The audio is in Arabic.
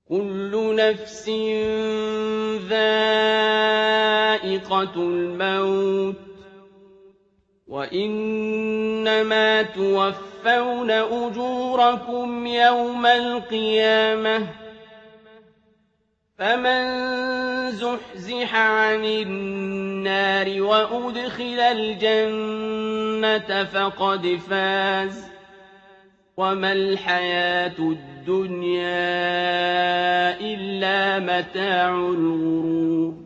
كُلُّ نَفْسٍ ذَائِقَةُ الْمَوْتِ ۖ وَإِنَّمَا تُوَفَّوْنَ أُجُورَكُمْ يَوْمَ الْقِيَامَةِ ۖ فَمَن زُحْزِحَ عَنِ النَّارِ وَأُدْخِلَ الْجَنَّةَ فَقَدْ فَازَ ۗ وَمَا الْحَيَاةُ الدُّنْيَا إِلَّا مَتَاعُ الْغُرُورِ